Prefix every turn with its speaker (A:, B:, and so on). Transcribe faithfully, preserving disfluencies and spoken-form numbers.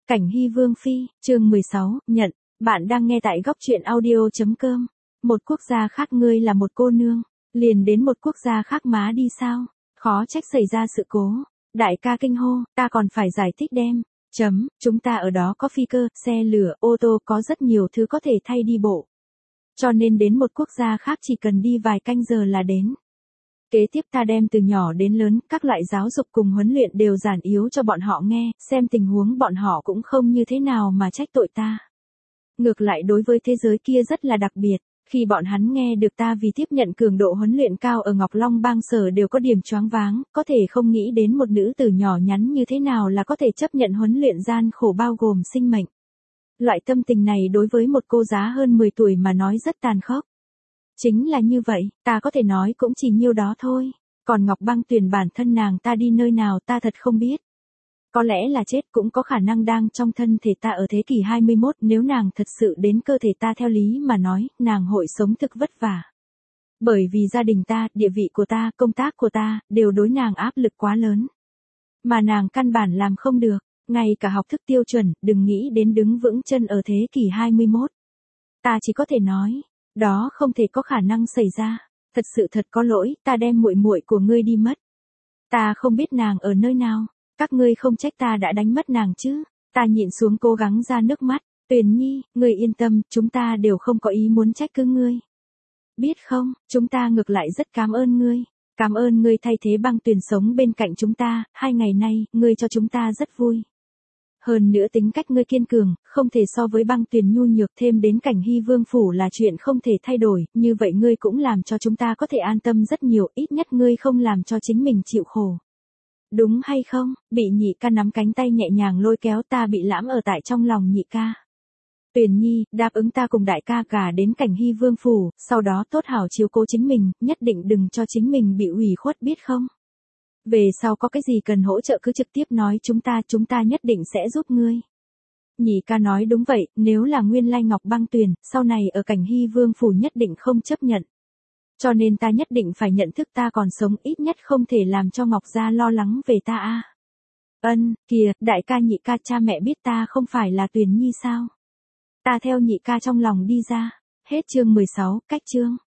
A: Cảnh Hy Vương Phi, chương mười sáu, nhận, bạn đang nghe tại góc truyện audio.com. Một quốc gia khác ngươi là một cô nương, liền đến một quốc gia khác má đi sao? Khó trách xảy ra sự cố. Đại ca kinh hô, ta còn phải giải thích đem. Chấm, chúng ta ở đó có phi cơ, xe lửa, ô tô, có rất nhiều thứ có thể thay đi bộ. Cho nên đến một quốc gia khác chỉ cần đi vài canh giờ là đến. Kế tiếp ta đem từ nhỏ đến lớn, các loại giáo dục cùng huấn luyện đều giản yếu cho bọn họ nghe, xem tình huống bọn họ cũng không như thế nào mà trách tội ta. Ngược lại đối với thế giới kia rất là đặc biệt, khi bọn hắn nghe được ta vì tiếp nhận cường độ huấn luyện cao ở Ngọc Long Bang Sở đều có điểm choáng váng, có thể không nghĩ đến một nữ tử nhỏ nhắn như thế nào là có thể chấp nhận huấn luyện gian khổ bao gồm sinh mệnh. Loại tâm tình này đối với một cô giá hơn mười tuổi mà nói rất tàn khốc. Chính là như vậy, ta có thể nói cũng chỉ nhiêu đó thôi, còn Ngọc Băng Tuyền bản thân nàng ta đi nơi nào ta thật không biết. Có lẽ là chết, cũng có khả năng đang trong thân thể ta ở thế kỷ hai mươi mốt, nếu nàng thật sự đến cơ thể ta theo lý mà nói, nàng hội sống thực vất vả. Bởi vì gia đình ta, địa vị của ta, công tác của ta, đều đối nàng áp lực quá lớn. Mà nàng căn bản làm không được, ngay cả học thức tiêu chuẩn, đừng nghĩ đến đứng vững chân ở thế kỷ hai mươi mốt. Ta chỉ có thể nói, đó không thể có khả năng xảy ra. Thật sự thật có lỗi, ta đem muội muội của ngươi đi mất. Ta không biết nàng ở nơi nào, các ngươi không trách ta đã đánh mất nàng chứ? Ta nhịn xuống cố gắng ra nước mắt. Tuyền Nhi, ngươi yên tâm, chúng ta đều không có ý muốn trách cứ ngươi. Biết không, chúng ta ngược lại rất cảm ơn ngươi. Cảm ơn ngươi thay thế Băng Tuyền sống bên cạnh chúng ta, hai ngày nay, ngươi cho chúng ta rất vui. Hơn nữa tính cách ngươi kiên cường, không thể so với Băng Tuyền nhu nhược, thêm đến Cảnh Hy Vương phủ là chuyện không thể thay đổi, như vậy ngươi cũng làm cho chúng ta có thể an tâm rất nhiều, ít nhất ngươi không làm cho chính mình chịu khổ. Đúng hay không? Bị nhị ca nắm cánh tay nhẹ nhàng lôi kéo, ta bị lãm ở tại trong lòng nhị ca. Tuyền Nhi, đáp ứng ta cùng đại ca cả đến Cảnh Hy Vương phủ, sau đó tốt hảo chiếu cố chính mình, nhất định đừng cho chính mình bị ủy khuất biết không? Về sau có cái gì cần hỗ trợ cứ trực tiếp nói chúng ta, chúng ta nhất định sẽ giúp ngươi. Nhị ca nói đúng vậy, nếu là nguyên lai Ngọc Băng Tuyền, sau này ở Cảnh Hy Vương phủ nhất định không chấp nhận. Cho nên ta nhất định phải nhận thức ta còn sống, ít nhất không thể làm cho Ngọc gia lo lắng về ta a. Ân, kìa, đại ca nhị ca, cha mẹ biết ta không phải là Tuyền Nhi sao? Ta theo nhị ca trong lòng đi ra. Hết chương mười sáu, cách chương.